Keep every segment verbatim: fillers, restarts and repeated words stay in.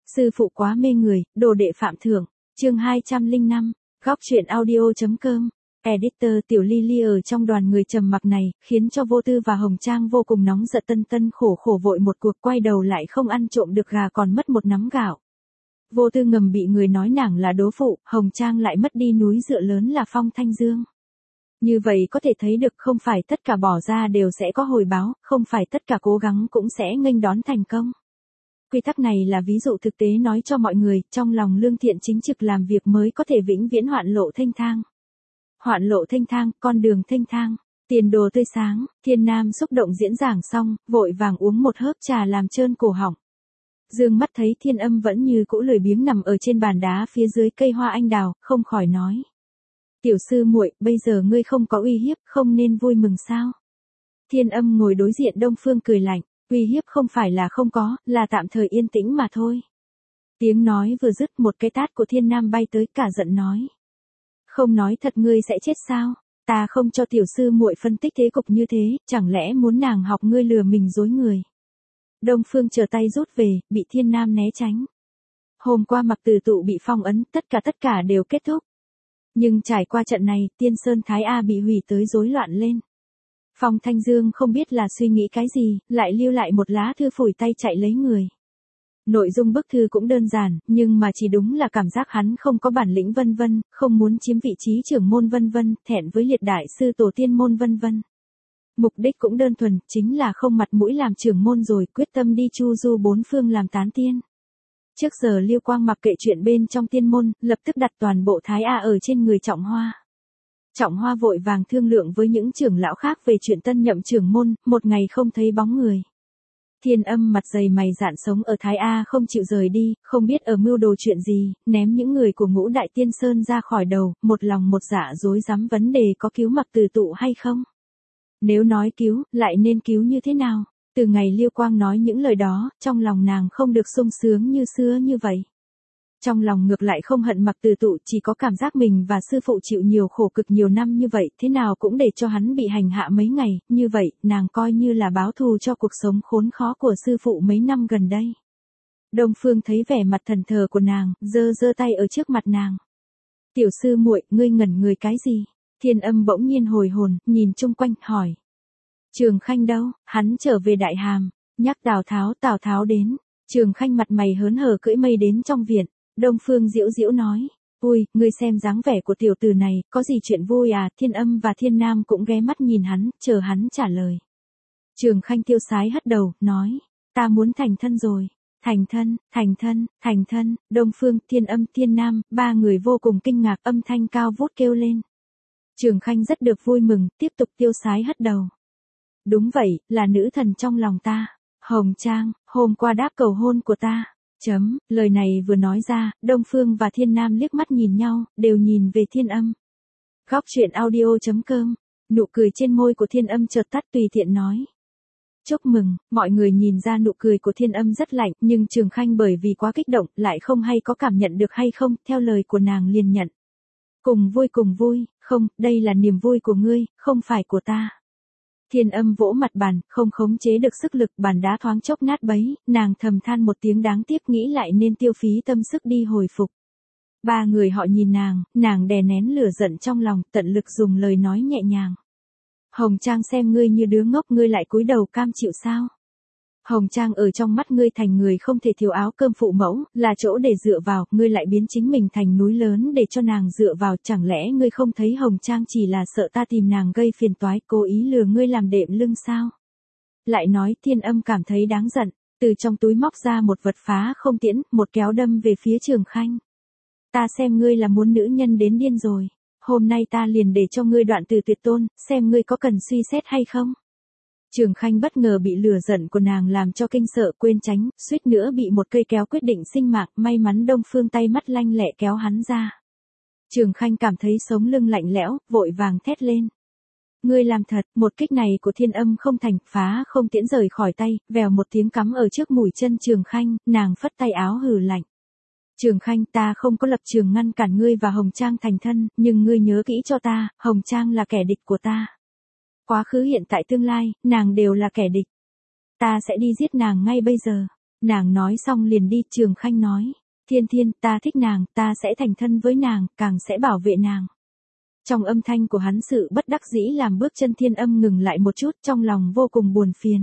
Sư phụ quá mê người, đồ đệ phạm thưởng, chương hai trăm lẻ năm, góc truyện audio.com. Editor Tiểu Ly ở trong đoàn người trầm mặc này, khiến cho Vô Tư và Hồng Trang vô cùng nóng giận, tân tân khổ khổ vội một cuộc quay đầu lại không ăn trộm được gà còn mất một nắm gạo. Vô Tư ngầm bị người nói nàng là đố phụ, Hồng Trang lại mất đi núi dựa lớn là Phong Thanh Dương. Như vậy có thể thấy được không phải tất cả bỏ ra đều sẽ có hồi báo, không phải tất cả cố gắng cũng sẽ nghênh đón thành công. Quy tắc này là ví dụ thực tế nói cho mọi người, trong lòng lương thiện chính trực làm việc mới có thể vĩnh viễn hoạn lộ thênh thang. Hoạn lộ thênh thang, con đường thênh thang, tiền đồ tươi sáng, Thiên Nam xúc động diễn giảng xong, vội vàng uống một hớp trà làm trơn cổ họng. Dương mắt thấy Thiên Âm vẫn như cũ lười biếng nằm ở trên bàn đá phía dưới cây hoa anh đào, không khỏi nói. Tiểu sư muội, bây giờ ngươi không có uy hiếp, không nên vui mừng sao? Thiên Âm ngồi đối diện Đông Phương cười lạnh, uy hiếp không phải là không có, là tạm thời yên tĩnh mà thôi. Tiếng nói vừa dứt, một cái tát của Thiên Nam bay tới, cả giận nói. Không nói thật ngươi sẽ chết sao? Ta không cho tiểu sư muội phân tích thế cục như thế, chẳng lẽ muốn nàng học ngươi lừa mình dối người? Đông Phương chờ tay rút về, bị Thiên Nam né tránh. Hôm qua Mặc Tử Tụ bị phong ấn, tất cả tất cả đều kết thúc. Nhưng trải qua trận này, Tiên Sơn Thái A bị hủy tới rối loạn lên. Phong Thanh Dương không biết là suy nghĩ cái gì, lại lưu lại một lá thư phủi tay chạy lấy người. Nội dung bức thư cũng đơn giản, nhưng mà chỉ đúng là cảm giác hắn không có bản lĩnh vân vân, không muốn chiếm vị trí trưởng môn vân vân, thẹn với liệt đại sư tổ tiên môn vân vân. Mục đích cũng đơn thuần, chính là không mặt mũi làm trưởng môn rồi, quyết tâm đi chu du bốn phương làm tán tiên. Trước giờ Liêu Quang mặc kệ chuyện bên trong tiên môn, lập tức đặt toàn bộ Thái A ở trên người Trọng Hoa. Trọng Hoa vội vàng thương lượng với những trưởng lão khác về chuyện tân nhậm trưởng môn, một ngày không thấy bóng người. Thiên Âm mặt dày mày dạn sống ở Thái A không chịu rời đi, không biết ở mưu đồ chuyện gì, ném những người của Ngũ Đại Tiên Sơn ra khỏi đầu, một lòng một dạ rối rắm vấn đề có cứu Mặc Tử Tụ hay không. Nếu nói cứu, lại nên cứu như thế nào? Từ ngày Liêu Quang nói những lời đó, trong lòng nàng không được sung sướng như xưa như vậy. Trong lòng ngược lại không hận Mặc Tử Tụ, chỉ có cảm giác mình và sư phụ chịu nhiều khổ cực nhiều năm như vậy, thế nào cũng để cho hắn bị hành hạ mấy ngày, như vậy, nàng coi như là báo thù cho cuộc sống khốn khó của sư phụ mấy năm gần đây. Đông Phương thấy vẻ mặt thần thờ của nàng, giơ giơ tay ở trước mặt nàng. Tiểu sư muội, ngươi ngẩn người cái gì? Thiên Âm bỗng nhiên hồi hồn, nhìn chung quanh, hỏi. Trường Khanh đâu, hắn trở về Đại Hàm, nhắc Tào Tháo, Tào Tháo đến. Trường Khanh mặt mày hớn hở cưỡi mây đến trong viện. Đông Phương diễu diễu nói, ui, ngươi xem dáng vẻ của tiểu tử này, có gì chuyện vui à? Thiên Âm và Thiên Nam cũng ghé mắt nhìn hắn, chờ hắn trả lời. Trường Khanh tiêu sái hất đầu, nói, ta muốn thành thân rồi. Thành thân, thành thân, thành thân. Đông Phương, Thiên Âm, Thiên Nam, ba người vô cùng kinh ngạc, âm thanh cao vút kêu lên. Trường Khanh rất được vui mừng, tiếp tục tiêu sái hất đầu. Đúng vậy, là nữ thần trong lòng ta. Hồng Trang, hôm qua đáp cầu hôn của ta. Chấm, lời này vừa nói ra, Đông Phương và Thiên Nam liếc mắt nhìn nhau, đều nhìn về Thiên Âm. Góc truyện audio.com, nụ cười trên môi của Thiên Âm chợt tắt, tùy tiện nói. Chúc mừng, mọi người nhìn ra nụ cười của Thiên Âm rất lạnh, nhưng Trường Khanh bởi vì quá kích động, lại không hay có cảm nhận được hay không, theo lời của nàng liền nhận. Cùng vui cùng vui, không, đây là niềm vui của ngươi, không phải của ta. Thiên Âm vỗ mặt bàn, không khống chế được sức lực, bàn đá thoáng chốc nát bấy, nàng thầm than một tiếng đáng tiếc, nghĩ lại nên tiêu phí tâm sức đi hồi phục. Ba người họ nhìn nàng, nàng đè nén lửa giận trong lòng, tận lực dùng lời nói nhẹ nhàng. Hồng Trang xem ngươi như đứa ngốc, ngươi lại cúi đầu cam chịu sao? Hồng Trang ở trong mắt ngươi thành người không thể thiếu áo cơm phụ mẫu, là chỗ để dựa vào, ngươi lại biến chính mình thành núi lớn để cho nàng dựa vào, chẳng lẽ ngươi không thấy Hồng Trang chỉ là sợ ta tìm nàng gây phiền toái, cố ý lừa ngươi làm đệm lưng sao? Lại nói, Thiên Âm cảm thấy đáng giận, từ trong túi móc ra một vật phá không tiễn, một kéo đâm về phía Trường Khanh. Ta xem ngươi là muốn nữ nhân đến điên rồi, hôm nay ta liền để cho ngươi đoạn từ tuyệt tôn, xem ngươi có cần suy xét hay không? Trường Khanh bất ngờ bị lửa giận của nàng làm cho kinh sợ, quên tránh, suýt nữa bị một cây kéo quyết định sinh mạng, may mắn Đông Phương tay mắt lanh lẹ kéo hắn ra. Trường Khanh cảm thấy sống lưng lạnh lẽo, vội vàng thét lên. Ngươi làm thật, một kích này của Thiên Âm không thành, phá không tiễn rời khỏi tay, vèo một tiếng cắm ở trước mũi chân Trường Khanh, nàng phất tay áo hừ lạnh. Trường Khanh, ta không có lập trường ngăn cản ngươi và Hồng Trang thành thân, nhưng ngươi nhớ kỹ cho ta, Hồng Trang là kẻ địch của ta. Quá khứ hiện tại tương lai, nàng đều là kẻ địch. Ta sẽ đi giết nàng ngay bây giờ. Nàng nói xong liền đi, Trường Khanh nói. Thiên Thiên, ta thích nàng, ta sẽ thành thân với nàng, càng sẽ bảo vệ nàng. Trong âm thanh của hắn sự bất đắc dĩ làm bước chân Thiên Âm ngừng lại một chút, trong lòng vô cùng buồn phiền.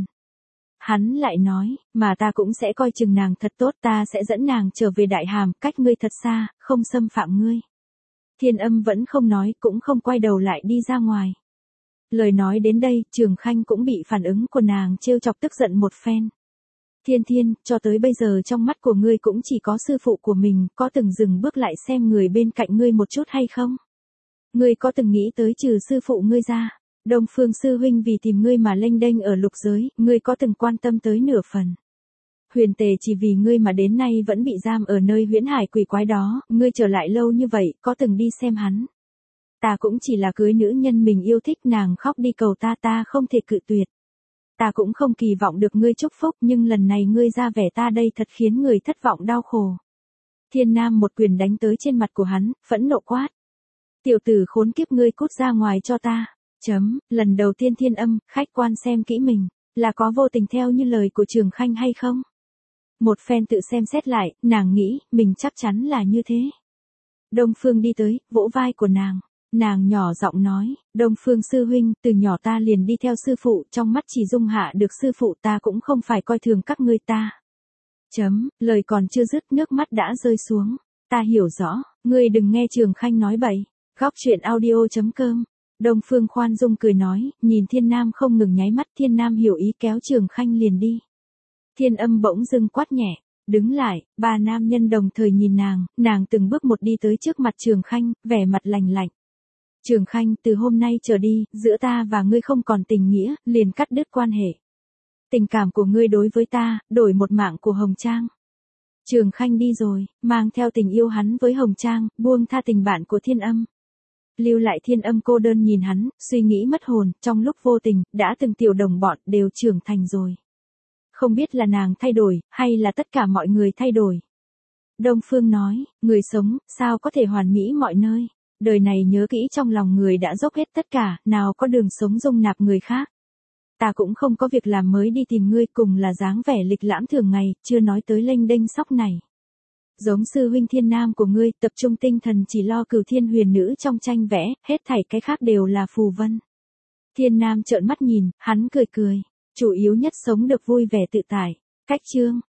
Hắn lại nói, mà ta cũng sẽ coi chừng nàng thật tốt, ta sẽ dẫn nàng trở về Đại Hàm, cách ngươi thật xa, không xâm phạm ngươi. Thiên Âm vẫn không nói, cũng không quay đầu lại đi ra ngoài. Lời nói đến đây, Trường Khanh cũng bị phản ứng của nàng trêu chọc tức giận một phen. Thiên Thiên, cho tới bây giờ trong mắt của ngươi cũng chỉ có sư phụ của mình, có từng dừng bước lại xem người bên cạnh ngươi một chút hay không? Ngươi có từng nghĩ tới trừ sư phụ ngươi ra, Đông Phương sư huynh vì tìm ngươi mà lênh đênh ở lục giới, ngươi có từng quan tâm tới nửa phần? Huyền Tề chỉ vì ngươi mà đến nay vẫn bị giam ở nơi huyễn hải quỷ quái đó, ngươi trở lại lâu như vậy, có từng đi xem hắn? Ta cũng chỉ là cưới nữ nhân mình yêu thích, nàng khóc đi cầu ta, ta không thể cự tuyệt. Ta cũng không kỳ vọng được ngươi chúc phúc, nhưng lần này ngươi ra vẻ ta đây thật khiến người thất vọng đau khổ. Thiên Nam một quyền đánh tới trên mặt của hắn, phẫn nộ quát. Tiểu tử khốn kiếp, ngươi cút ra ngoài cho ta. Chấm, lần đầu tiên Thiên Âm, khách quan xem kỹ mình, là có vô tình theo như lời của Trường Khanh hay không? Một phen tự xem xét lại, nàng nghĩ, mình chắc chắn là như thế. Đông Phương đi tới, vỗ vai của nàng. Nàng nhỏ giọng nói, Đông Phương sư huynh, từ nhỏ ta liền đi theo sư phụ, trong mắt chỉ dung hạ được sư phụ, ta cũng không phải coi thường các ngươi ta. Chấm, lời còn chưa dứt, nước mắt đã rơi xuống. Ta hiểu rõ, ngươi đừng nghe Trường Khanh nói bậy. Góc truyện audio chấm com. Đông Phương khoan dung cười nói, nhìn Thiên Nam không ngừng nháy mắt, Thiên Nam hiểu ý kéo Trường Khanh liền đi. Thiên Âm bỗng dưng quát nhẹ. Đứng lại, ba nam nhân đồng thời nhìn nàng, nàng từng bước một đi tới trước mặt Trường Khanh, vẻ mặt lạnh lạnh. Trường Khanh, từ hôm nay trở đi, giữa ta và ngươi không còn tình nghĩa, liền cắt đứt quan hệ. Tình cảm của ngươi đối với ta, đổi một mạng của Hồng Trang. Trường Khanh đi rồi, mang theo tình yêu hắn với Hồng Trang, buông tha tình bạn của Thiên Âm. Lưu lại Thiên Âm cô đơn nhìn hắn, suy nghĩ mất hồn, trong lúc vô tình, đã từng tiểu đồng bọn đều trưởng thành rồi. Không biết là nàng thay đổi, hay là tất cả mọi người thay đổi. Đông Phương nói, người sống, sao có thể hoàn mỹ mọi nơi. Đời này nhớ kỹ trong lòng người đã dốc hết tất cả, nào có đường sống dung nạp người khác. Ta cũng không có việc làm mới đi tìm ngươi, cùng là dáng vẻ lịch lãm thường ngày, chưa nói tới lênh đênh sóc này. Giống sư huynh Thiên Nam của ngươi, tập trung tinh thần chỉ lo cửu thiên huyền nữ trong tranh vẽ, hết thảy cái khác đều là phù vân. Thiên Nam trợn mắt nhìn, hắn cười cười, chủ yếu nhất sống được vui vẻ tự tại. Cách chương